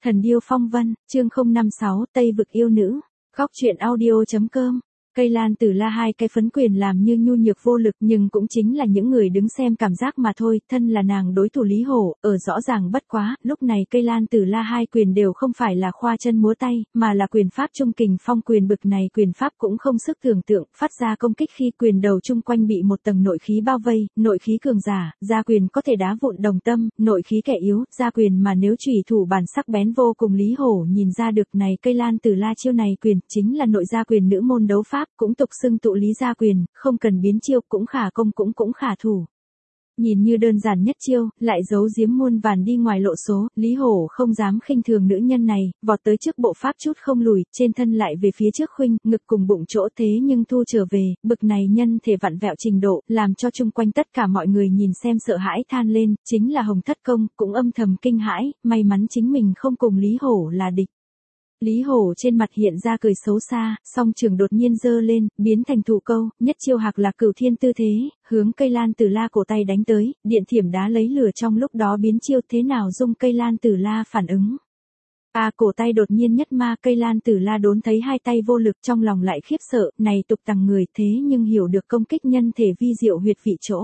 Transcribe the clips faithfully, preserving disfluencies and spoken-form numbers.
Thần điêu phong vân, chương không năm sáu, Tây vực yêu nữ. Góc truyện audio.com. Cây lan tử la hai cái phấn quyền làm như nhu nhược vô lực, nhưng cũng chính là những người đứng xem cảm giác mà thôi. Thân là nàng đối thủ Lý Hổ, ở rõ ràng bất quá. Lúc này cây lan tử la hai quyền đều không phải là khoa chân múa tay, mà là quyền pháp trung kình phong quyền. Bực này quyền pháp cũng không sức tưởng tượng, phát ra công kích khi quyền đầu chung quanh bị một tầng nội khí bao vây. Nội khí cường giả, ra quyền có thể đá vụn đồng tâm; nội khí kẻ yếu, ra quyền mà nếu chủy thủ bản sắc bén vô cùng. Lý Hổ nhìn ra được này cây lan tử la chiêu này quyền chính là nội gia quyền nữ môn đấu pháp, cũng tục xưng tụ lý gia quyền, không cần biến chiêu, cũng khả công cũng cũng khả thủ. Nhìn như đơn giản nhất chiêu, lại giấu giếm muôn vàn đi ngoài lộ số. Lý Hổ không dám khinh thường nữ nhân này, vọt tới trước bộ pháp chút không lùi, trên thân lại về phía trước khuynh, ngực cùng bụng chỗ thế nhưng thu trở về. Bực này nhân thể vặn vẹo trình độ, làm cho chung quanh tất cả mọi người nhìn xem sợ hãi than lên. Chính là Hồng Thất Công cũng âm thầm kinh hãi, may mắn chính mình không cùng Lý Hổ là địch. Lý Hổ trên mặt hiện ra cười xấu xa, song trường đột nhiên giơ lên, biến thành thủ câu, nhất chiêu hạc là cửu thiên tư thế, hướng cây lan tử la cổ tay đánh tới, điện thiểm đá lấy lửa trong lúc đó biến chiêu. Thế nào dung cây lan tử la phản ứng? À, cổ tay đột nhiên nhất ma, cây lan tử la đốn thấy hai tay vô lực, trong lòng lại khiếp sợ, này tục tằng người thế nhưng hiểu được công kích nhân thể vi diệu huyệt vị chỗ.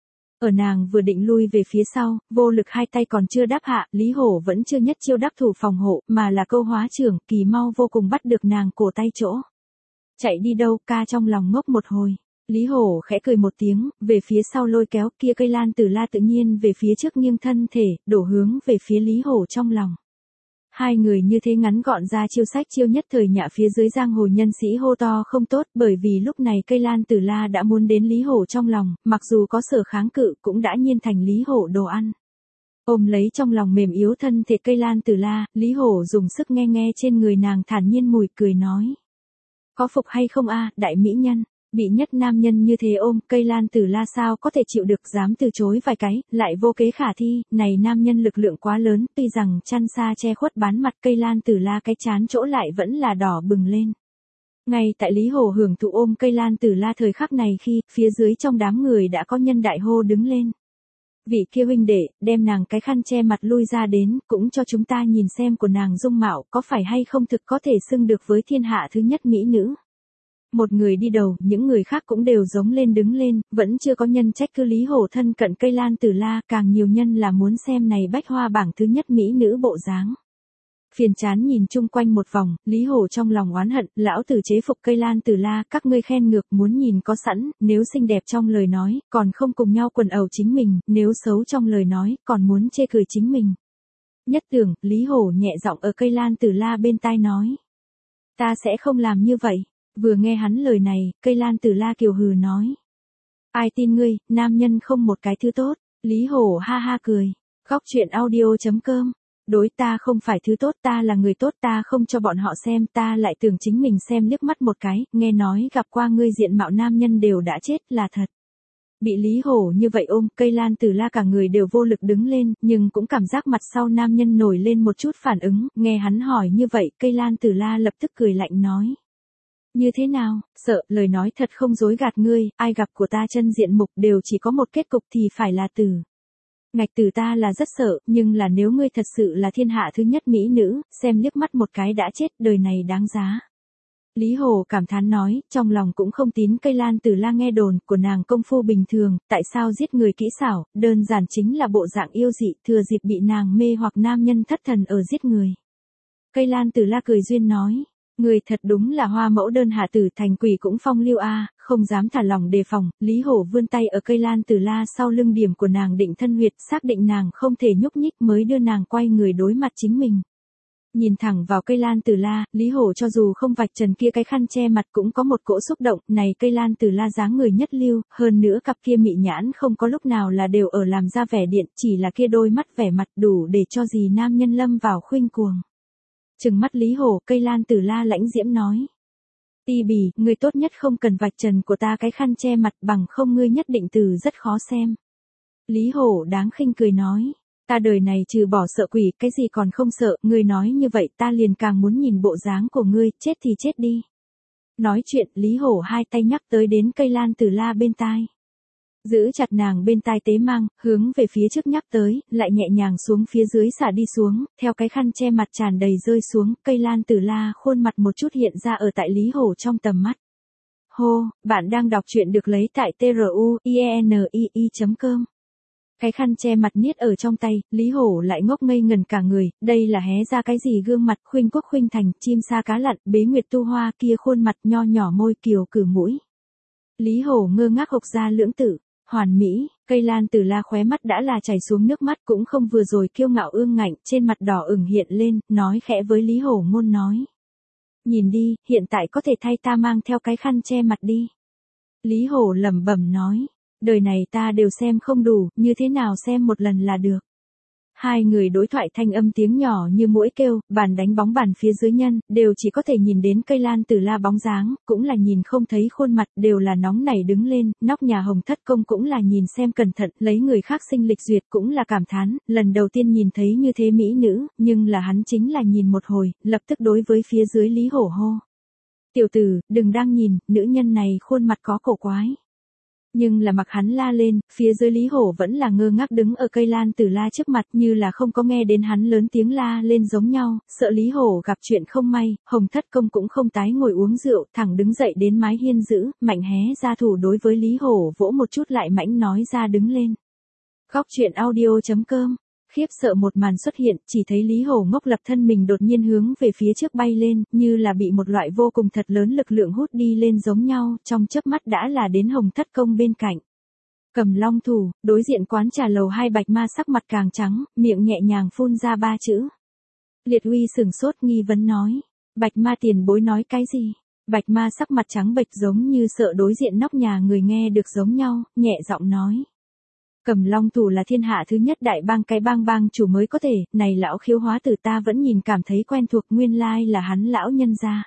Ở nàng vừa định lui về phía sau, vô lực hai tay còn chưa đáp hạ, Lý Hổ vẫn chưa nhất chiêu đáp thủ phòng hộ, mà là câu hóa trưởng, kỳ mau vô cùng bắt được nàng cổ tay chỗ. Chạy đi đâu? Ca trong lòng ngốc một hồi. Lý Hổ khẽ cười một tiếng, về phía sau lôi kéo, kia cây lan tử la tự nhiên về phía trước nghiêng thân thể, đổ hướng về phía Lý Hổ trong lòng. Hai người như thế ngắn gọn ra chiêu sách chiêu, nhất thời nhạ phía dưới giang hồ nhân sĩ hô to không tốt, bởi vì lúc này cây lan tử la đã muốn đến Lý Hổ trong lòng, mặc dù có sở kháng cự cũng đã nhiên thành Lý Hổ đồ ăn. Ôm lấy trong lòng mềm yếu thân thể cây lan tử la, Lý Hổ dùng sức nghe nghe trên người nàng thản nhiên mùi, cười nói. Có phục hay không a, đại mỹ nhân? Bị nhất nam nhân như thế ôm, cây lan tử la sao có thể chịu được, dám từ chối vài cái, lại vô kế khả thi. Này nam nhân lực lượng quá lớn, tuy rằng chăn sa che khuất bán mặt, cây lan tử la cái chán chỗ lại vẫn là đỏ bừng lên. Ngay tại Lý Hổ hưởng thụ ôm cây lan tử la thời khắc này khi, phía dưới trong đám người đã có nhân đại hô đứng lên. Vị kia huynh đệ, đem nàng cái khăn che mặt lui ra đến, cũng cho chúng ta nhìn xem của nàng dung mạo, có phải hay không thực có thể xưng được với thiên hạ thứ nhất mỹ nữ. Một người đi đầu, những người khác cũng đều giống lên đứng lên, vẫn chưa có nhân trách cứ Lý Hổ thân cận cây lan tử la, càng nhiều nhân là muốn xem này bách hoa bảng thứ nhất mỹ nữ bộ dáng. Phiền chán nhìn chung quanh một vòng, Lý Hổ trong lòng oán hận, lão tử chế phục cây lan tử la, các ngươi khen ngược muốn nhìn có sẵn, nếu xinh đẹp trong lời nói, còn không cùng nhau quần ẩu chính mình, nếu xấu trong lời nói, còn muốn chê cười chính mình. Nhất tưởng, Lý Hổ nhẹ giọng ở cây lan tử la bên tai nói. Ta sẽ không làm như vậy. Vừa nghe hắn lời này, cây lan tử la kiều hừ nói. Ai tin ngươi, nam nhân không một cái thứ tốt. Lý Hổ ha ha cười. Góc truyện audio.com. Đối, ta không phải thứ tốt, ta là người tốt, ta không cho bọn họ xem, ta lại tưởng chính mình xem liếc mắt một cái, nghe nói gặp qua ngươi diện mạo nam nhân đều đã chết, là thật. Bị Lý Hổ như vậy ôm, cây lan tử la cả người đều vô lực đứng lên, nhưng cũng cảm giác mặt sau nam nhân nổi lên một chút phản ứng, nghe hắn hỏi như vậy, cây lan tử la lập tức cười lạnh nói. Như thế nào, sợ, lời nói thật không dối gạt ngươi, ai gặp của ta chân diện mục đều chỉ có một kết cục thì phải là tử. Ngạch tử ta là rất sợ, nhưng là nếu ngươi thật sự là thiên hạ thứ nhất mỹ nữ, xem liếc mắt một cái đã chết, đời này đáng giá. Lý Hổ cảm thán nói, trong lòng cũng không tín cây lan tử la nghe đồn của nàng công phu bình thường, tại sao giết người kỹ xảo, đơn giản chính là bộ dạng yêu dị, thừa dịp bị nàng mê hoặc nam nhân thất thần ở giết người. Cây lan tử la cười duyên nói. Người thật đúng là hoa mẫu đơn hạ tử thành quỷ cũng phong lưu a, không dám thả lòng đề phòng. Lý Hổ vươn tay ở cây lan tử la sau lưng điểm của nàng định thân huyệt, xác định nàng không thể nhúc nhích mới đưa nàng quay người đối mặt chính mình. Nhìn thẳng vào cây lan tử la, Lý Hổ cho dù không vạch trần kia cái khăn che mặt cũng có một cỗ xúc động, này cây lan tử la dáng người nhất lưu, hơn nữa cặp kia mị nhãn không có lúc nào là đều ở làm ra vẻ điện, chỉ là kia đôi mắt vẻ mặt đủ để cho gì nam nhân lâm vào khuynh cuồng. Trừng mắt Lý Hổ, cây lan tử la lãnh diễm nói. Ti bì, ngươi tốt nhất không cần vạch trần của ta cái khăn che mặt, bằng không ngươi nhất định từ rất khó xem. Lý Hổ đáng khinh cười nói. Ta đời này trừ bỏ sợ quỷ, cái gì còn không sợ, ngươi nói như vậy ta liền càng muốn nhìn bộ dáng của ngươi, chết thì chết đi. Nói chuyện, Lý Hổ hai tay nhắc tới đến cây lan tử la bên tai. Giữ chặt nàng bên tai tế mang, hướng về phía trước nhắc tới, lại nhẹ nhàng xuống phía dưới xả đi xuống, theo cái khăn che mặt tràn đầy rơi xuống, cây lan tử la khuôn mặt một chút hiện ra ở tại Lý Hổ trong tầm mắt. Hô, bạn đang đọc truyện được lấy tại truyenii chấm com. Cái khăn che mặt niết ở trong tay, Lý Hổ lại ngốc ngây ngần cả người, đây là hé ra cái gì gương mặt khuynh quốc khuynh thành, chim sa cá lặn, bế nguyệt tu hoa kia khuôn mặt nho nhỏ môi kiều cử mũi. Lý Hổ ngơ ngác hộc ra lưỡng tử, hoàn mỹ, cây lan tử la khóe mắt đã là chảy xuống nước mắt cũng không vừa rồi kiêu ngạo ương ngạnh, trên mặt đỏ ửng hiện lên, nói khẽ với Lý Hổ ngôn nói. Nhìn đi, hiện tại có thể thay ta mang theo cái khăn che mặt đi. Lý Hổ lẩm bẩm nói. Đời này ta đều xem không đủ, như thế nào xem một lần là được. Hai người đối thoại thanh âm tiếng nhỏ như muỗi kêu, bàn đánh bóng bàn phía dưới nhân, đều chỉ có thể nhìn đến cây lan tử la bóng dáng, cũng là nhìn không thấy khuôn mặt, đều là nóng nảy đứng lên, nóc nhà Hồng Thất Công cũng là nhìn xem cẩn thận, lấy người khác sinh lịch duyệt cũng là cảm thán, lần đầu tiên nhìn thấy như thế mỹ nữ, nhưng là hắn chính là nhìn một hồi, lập tức đối với phía dưới Lý Hổ hô. Tiểu tử, đừng đang nhìn, nữ nhân này khuôn mặt có cổ quái. Nhưng là mặc hắn la lên, phía dưới Lý Hổ vẫn là ngơ ngác đứng ở cây lan tử la trước mặt như là không có nghe đến hắn lớn tiếng la lên giống nhau, sợ Lý Hổ gặp chuyện không may, Hồng Thất Công cũng không tái ngồi uống rượu, thẳng đứng dậy đến mái hiên giữ, mạnh hé ra thủ đối với Lý Hổ vỗ một chút lại mãnh nói ra đứng lên. Góc truyện audio chấm com. Khiếp sợ một màn xuất hiện, chỉ thấy Lý Hổ ngốc lập thân mình đột nhiên hướng về phía trước bay lên, như là bị một loại vô cùng thật lớn lực lượng hút đi lên giống nhau, trong chớp mắt đã là đến Hồng Thất Công bên cạnh. Cầm long thủ, đối diện quán trà lầu hai bạch ma sắc mặt càng trắng, miệng nhẹ nhàng phun ra ba chữ. Liệt Uy sừng sốt nghi vấn nói, bạch ma tiền bối nói cái gì? Bạch ma sắc mặt trắng bệch giống như sợ đối diện nóc nhà người nghe được giống nhau, nhẹ giọng nói. Cầm long thủ là thiên hạ thứ nhất đại bang cái bang bang chủ mới có thể, này lão khiếu hóa tử ta vẫn nhìn cảm thấy quen thuộc nguyên lai là hắn lão nhân gia.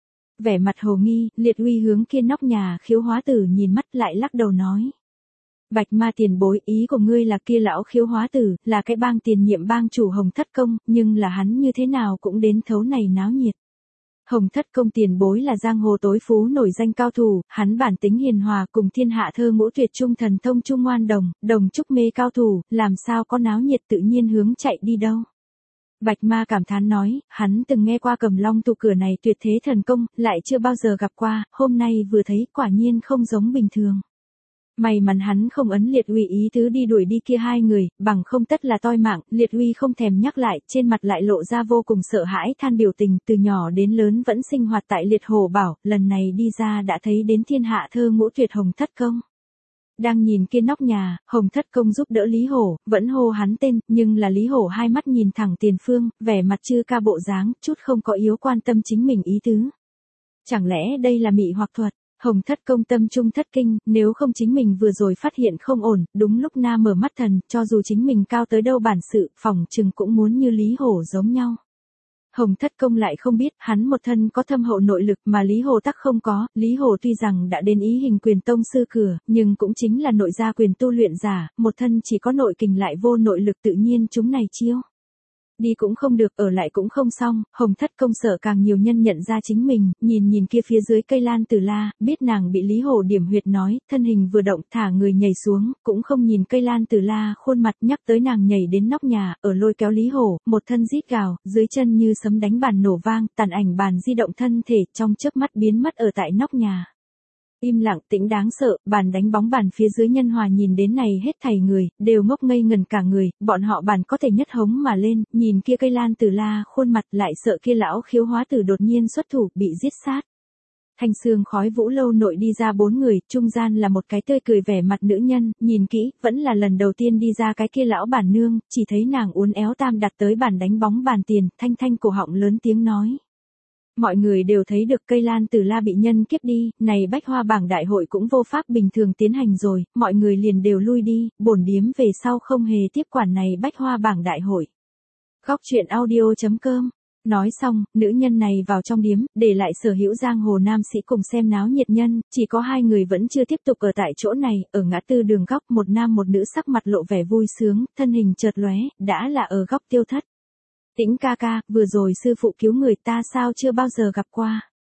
Vẻ mặt hồ nghi, Liệt Uy hướng kia nóc nhà khiếu hóa tử nhìn mắt lại lắc đầu nói. Bạch ma tiền bối ý của ngươi là kia lão khiếu hóa tử, là cái bang tiền nhiệm bang chủ Hồng Thất Công, nhưng là hắn như thế nào cũng đến thấu này náo nhiệt. Hồng Thất Công tiền bối là giang hồ tối phú nổi danh cao thủ, hắn bản tính hiền hòa cùng thiên hạ thơ ngũ tuyệt trung thần thông trung ngoan đồng, đồng trúc mê cao thủ, làm sao có náo nhiệt tự nhiên hướng chạy đi đâu. Bạch ma cảm thán nói, hắn từng nghe qua cầm long tụ cửa này tuyệt thế thần công, lại chưa bao giờ gặp qua, hôm nay vừa thấy quả nhiên không giống bình thường. May mắn hắn không ấn Liệt Uy ý tứ đi đuổi đi kia hai người, bằng không tất là toi mạng, Liệt Uy không thèm nhắc lại, trên mặt lại lộ ra vô cùng sợ hãi than biểu tình, từ nhỏ đến lớn vẫn sinh hoạt tại Liệt Hổ Bảo, lần này đi ra đã thấy đến thiên hạ thơ ngũ tuyệt Hồng Thất Công. Đang nhìn kia nóc nhà, Hồng Thất Công giúp đỡ Lý Hổ, vẫn hô hắn tên, nhưng là Lý Hổ hai mắt nhìn thẳng tiền phương, vẻ mặt chư ca bộ dáng, chút không có yếu quan tâm chính mình ý tứ. Chẳng lẽ đây là mị hoặc thuật? Hồng Thất Công tâm trung thất kinh, nếu không chính mình vừa rồi phát hiện không ổn, đúng lúc na mở mắt thần, cho dù chính mình cao tới đâu bản sự, phòng trừng cũng muốn như Lý Hổ giống nhau. Hồng Thất Công lại không biết, hắn một thân có thâm hậu nội lực mà Lý Hổ tắc không có, Lý Hổ tuy rằng đã đến ý hình quyền tông sư cửa, nhưng cũng chính là nội gia quyền tu luyện giả, một thân chỉ có nội kình lại vô nội lực tự nhiên chúng này chiêu. Đi cũng không được, ở lại cũng không xong, Hồng Thất Công sợ càng nhiều nhân nhận ra chính mình, nhìn nhìn kia phía dưới cây lan tử la, biết nàng bị Lý Hổ điểm huyệt nói, thân hình vừa động thả người nhảy xuống, cũng không nhìn cây lan tử la khuôn mặt nhắc tới nàng nhảy đến nóc nhà, ở lôi kéo Lý Hổ, một thân rít gào, dưới chân như sấm đánh bàn nổ vang, tàn ảnh bàn di động thân thể trong chớp mắt biến mất ở tại nóc nhà. Im lặng tĩnh đáng sợ, bàn đánh bóng bàn phía dưới nhân hòa nhìn đến này hết thảy người, đều ngốc ngây ngần cả người, bọn họ bàn có thể nhất hống mà lên, nhìn kia cây lan tử la khuôn mặt lại sợ kia lão khiếu hóa tử đột nhiên xuất thủ, bị giết sát. Thanh sương khói vũ lâu nội đi ra bốn người, trung gian là một cái tươi cười vẻ mặt nữ nhân, nhìn kỹ, vẫn là lần đầu tiên đi ra cái kia lão bản nương, chỉ thấy nàng uốn éo tam đặt tới bàn đánh bóng bàn tiền, thanh thanh cổ họng lớn tiếng nói. Mọi người đều thấy được cây lan tử la bị nhân kiếp đi, này bách hoa bảng đại hội cũng vô pháp bình thường tiến hành rồi, mọi người liền đều lui đi, bổn điếm về sau không hề tiếp quản này bách hoa bảng đại hội. Góc truyện audio chấm com. Nói xong, nữ nhân này vào trong điếm, để lại sở hữu giang hồ nam sĩ cùng xem náo nhiệt nhân, chỉ có hai người vẫn chưa tiếp tục ở tại chỗ này, ở ngã tư đường góc, một nam một nữ sắc mặt lộ vẻ vui sướng, thân hình chợt lóe, đã là ở góc Tiêu Thất. Tĩnh ca ca, vừa rồi sư phụ cứu người ta sao chưa bao giờ gặp qua.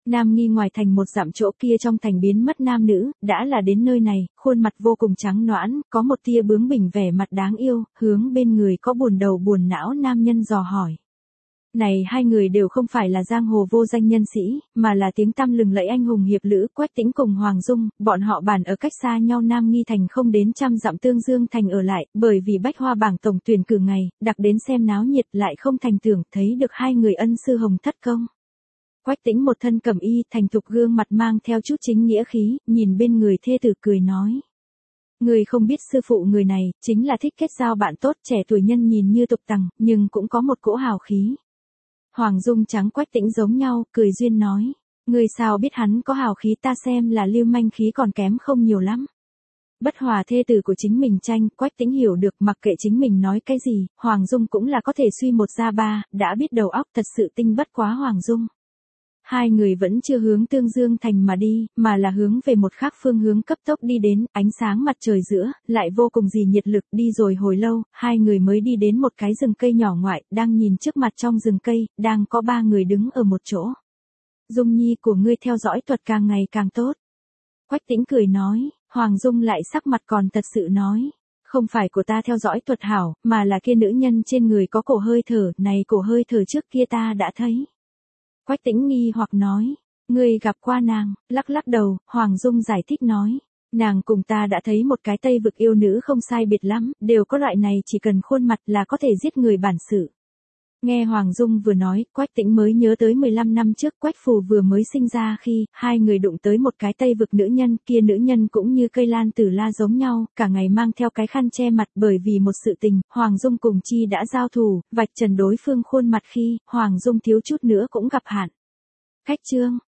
Nam Nghi ngoài thành một dặm chỗ kia trong thành biến mất nam nữ, đã là đến nơi này, khuôn mặt vô cùng trắng nõn, có một tia bướng bỉnh vẻ mặt đáng yêu, hướng bên người có buồn đầu buồn não nam nhân dò hỏi. Này hai người đều không phải là giang hồ vô danh nhân sĩ, mà là tiếng tăm lừng lẫy anh hùng hiệp lữ Quách Tĩnh cùng Hoàng Dung, bọn họ bản ở cách xa nhau Nam Nghi thành không đến trăm dặm Tương Dương thành ở lại, bởi vì bách hoa bảng tổng tuyển cử ngày, đặc đến xem náo nhiệt lại không thành tưởng thấy được hai người ân sư hồng thất công. Quách Tĩnh một thân cẩm y, thành thục gương mặt mang theo chút chính nghĩa khí, nhìn bên người thê tử cười nói. Người không biết sư phụ người này, chính là thích kết giao bạn tốt, trẻ tuổi nhân nhìn như tục tằng, nhưng cũng có một cỗ hào khí. Hoàng Dung trắng Quách Tĩnh giống nhau, cười duyên nói. Người sao biết hắn có hào khí, ta xem là lưu manh khí còn kém không nhiều lắm. Bất hòa thê tử của chính mình tranh, Quách Tĩnh hiểu được mặc kệ chính mình nói cái gì, Hoàng Dung cũng là có thể suy một ra ba, đã biết đầu óc thật sự tinh bất quá Hoàng Dung. Hai người vẫn chưa hướng Tương Dương thành mà đi, mà là hướng về một khác phương hướng cấp tốc đi đến, ánh sáng mặt trời giữa, lại vô cùng gì nhiệt lực, đi rồi hồi lâu, hai người mới đi đến một cái rừng cây nhỏ ngoại, đang nhìn trước mặt trong rừng cây, đang có ba người đứng ở một chỗ. Dung nhi của ngươi theo dõi thuật càng ngày càng tốt. Quách Tĩnh cười nói, Hoàng Dung lại sắc mặt còn thật sự nói. Không phải của ta theo dõi thuật hảo, mà là kia nữ nhân trên người có cổ hơi thở, này cổ hơi thở trước kia ta đã thấy. Quách Tĩnh nghi hoặc nói, ngươi gặp qua nàng, lắc lắc đầu, Hoàng Dung giải thích nói, nàng cùng ta đã thấy một cái Tây vực yêu nữ không sai biệt lắm, đều có loại này chỉ cần khuôn mặt là có thể giết người bản sự. Nghe Hoàng Dung vừa nói, Quách Tĩnh mới nhớ tới mười lăm năm trước Quách Phù vừa mới sinh ra khi, hai người đụng tới một cái Tây vực nữ nhân, kia nữ nhân cũng như cây lan tử la giống nhau, cả ngày mang theo cái khăn che mặt bởi vì một sự tình, Hoàng Dung cùng chi đã giao thủ, vạch trần đối phương khuôn mặt khi, Hoàng Dung thiếu chút nữa cũng gặp hạn. Khách chương.